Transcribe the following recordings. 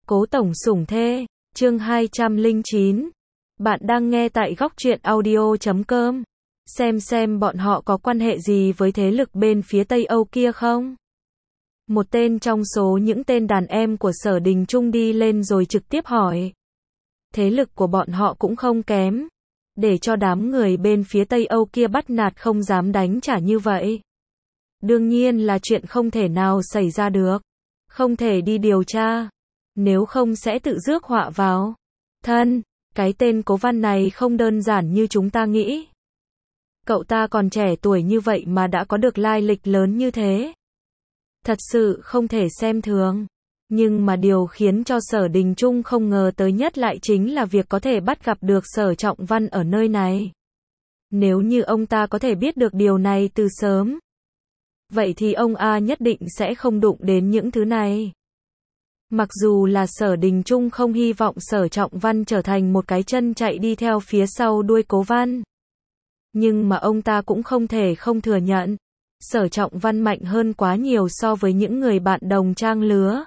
Cố tổng sủng thê, chương 209. Bạn đang nghe tại góc truyện audio.com. Xem bọn họ có quan hệ gì với thế lực bên phía Tây Âu kia không? Một tên trong số những tên đàn em của Sở Đình Trung đi lên rồi trực tiếp hỏi. Thế lực của bọn họ cũng không kém. Để cho đám người bên phía Tây Âu kia bắt nạt không dám đánh trả như vậy. Đương nhiên là chuyện không thể nào xảy ra được. Không thể đi điều tra. Nếu không sẽ tự rước họa vào thân. Cái tên Cố Văn này không đơn giản như chúng ta nghĩ. Cậu ta còn trẻ tuổi như vậy mà đã có được lai lịch lớn như thế. Thật sự không thể xem thường. Nhưng mà điều khiến cho Sở Đình Trung không ngờ tới nhất lại chính là việc có thể bắt gặp được Sở Trọng Văn ở nơi này. Nếu như ông ta có thể biết được điều này từ sớm, vậy thì ông A nhất định sẽ không đụng đến những thứ này. Mặc dù là Sở Đình Trung không hy vọng Sở Trọng Văn trở thành một cái chân chạy đi theo phía sau đuôi Cố Văn. Nhưng mà ông ta cũng không thể không thừa nhận. Sở Trọng Văn mạnh hơn quá nhiều so với những người bạn đồng trang lứa.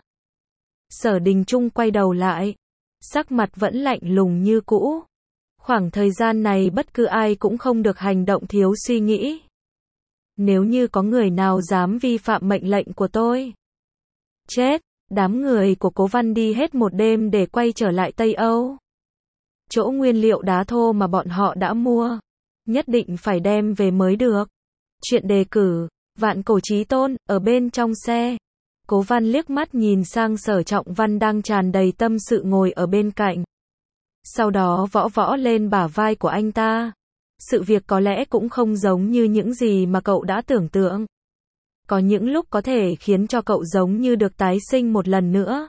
Sở Đình Trung quay đầu lại. Sắc mặt vẫn lạnh lùng như cũ. Khoảng thời gian này bất cứ ai cũng không được hành động thiếu suy nghĩ. Nếu như có người nào dám vi phạm mệnh lệnh của tôi, chết. Đám người của Cố Văn đi hết một đêm để quay trở lại Tây Âu. Chỗ nguyên liệu đá thô mà bọn họ đã mua, nhất định phải đem về mới được. Chuyện đề cử, Vạn Cổ Chí Tôn, ở bên trong xe. Cố Văn liếc mắt nhìn sang Sở Trọng Văn đang tràn đầy tâm sự ngồi ở bên cạnh. Sau đó võ lên bả vai của anh ta. Sự việc có lẽ cũng không giống như những gì mà cậu đã tưởng tượng. Có những lúc có thể khiến cho cậu giống như được tái sinh một lần nữa.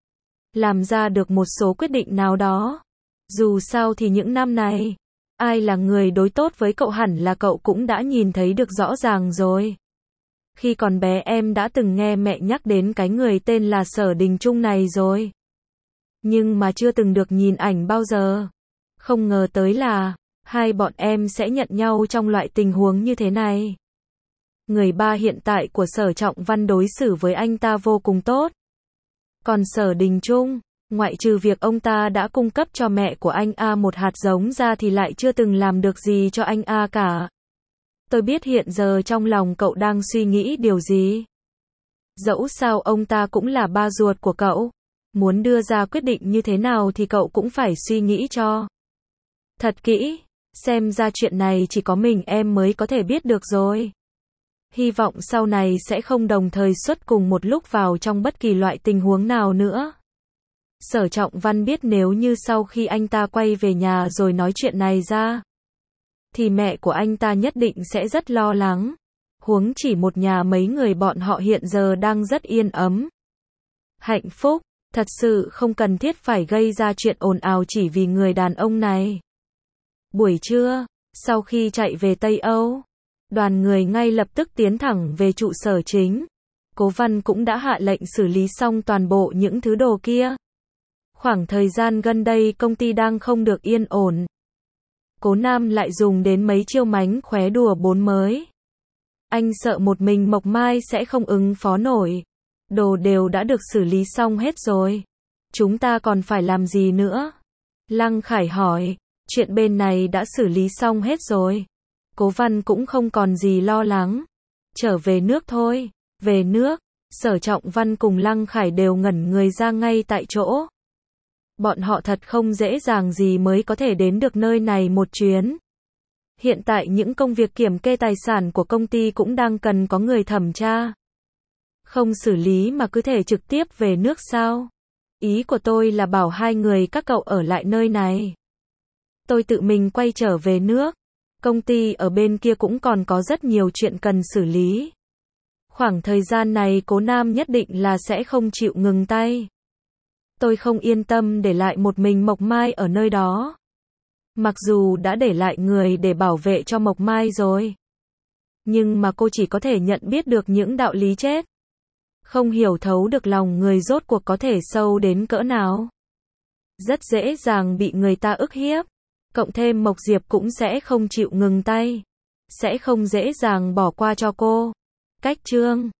Làm ra được một số quyết định nào đó. Dù sao thì những năm này, ai là người đối tốt với cậu hẳn là cậu cũng đã nhìn thấy được rõ ràng rồi. Khi còn bé em đã từng nghe mẹ nhắc đến cái người tên là Sở Đình Trung này rồi. Nhưng mà chưa từng được nhìn ảnh bao giờ. Không ngờ tới là, hai bọn em sẽ nhận nhau trong loại tình huống như thế này. Người ba hiện tại của Sở Trọng Văn đối xử với anh ta vô cùng tốt. Còn Sở Đình Trung, ngoại trừ việc ông ta đã cung cấp cho mẹ của anh A một hạt giống ra thì lại chưa từng làm được gì cho anh A cả. Tôi biết hiện giờ trong lòng cậu đang suy nghĩ điều gì. Dẫu sao ông ta cũng là ba ruột của cậu. Muốn đưa ra quyết định như thế nào thì cậu cũng phải suy nghĩ cho thật kỹ. Xem ra chuyện này chỉ có mình em mới có thể biết được rồi. Hy vọng sau này sẽ không đồng thời xuất cùng một lúc vào trong bất kỳ loại tình huống nào nữa. Sở Trọng Văn biết nếu như sau khi anh ta quay về nhà rồi nói chuyện này ra, thì mẹ của anh ta nhất định sẽ rất lo lắng. Huống chỉ một nhà mấy người bọn họ hiện giờ đang rất yên ấm. Hạnh phúc, thật sự không cần thiết phải gây ra chuyện ồn ào chỉ vì người đàn ông này. Buổi trưa, sau khi chạy về Tây Âu, đoàn người ngay lập tức tiến thẳng về trụ sở chính. Cố Văn cũng đã hạ lệnh xử lý xong toàn bộ những thứ đồ kia. Khoảng thời gian gần đây công ty đang không được yên ổn. Cố Nam lại dùng đến mấy chiêu mánh khóe đùa bốn mới. Anh sợ một mình Mộc Mai sẽ không ứng phó nổi. Đồ đều đã được xử lý xong hết rồi. Chúng ta còn phải làm gì nữa? Lăng Khải hỏi. Chuyện bên này đã xử lý xong hết rồi. Cố Văn cũng không còn gì lo lắng. Trở về nước thôi. Về nước. Sở Trọng Văn cùng Lăng Khải đều ngẩn người ra ngay tại chỗ. Bọn họ thật không dễ dàng gì mới có thể đến được nơi này một chuyến. Hiện tại những công việc kiểm kê tài sản của công ty cũng đang cần có người thẩm tra. Không xử lý mà cứ thể trực tiếp về nước sao? Ý của tôi là bảo hai người các cậu ở lại nơi này. Tôi tự mình quay trở về nước. Công ty ở bên kia cũng còn có rất nhiều chuyện cần xử lý. Khoảng thời gian này Cố Nam nhất định là sẽ không chịu ngừng tay. Tôi không yên tâm để lại một mình Mộc Mai ở nơi đó. Mặc dù đã để lại người để bảo vệ cho Mộc Mai rồi. Nhưng mà cô chỉ có thể nhận biết được những đạo lý chết. Không hiểu thấu được lòng người rốt cuộc có thể sâu đến cỡ nào. Rất dễ dàng bị người ta ức hiếp. Cộng thêm Mộc Diệp cũng sẽ không chịu ngừng tay. Sẽ không dễ dàng bỏ qua cho cô. Cách chương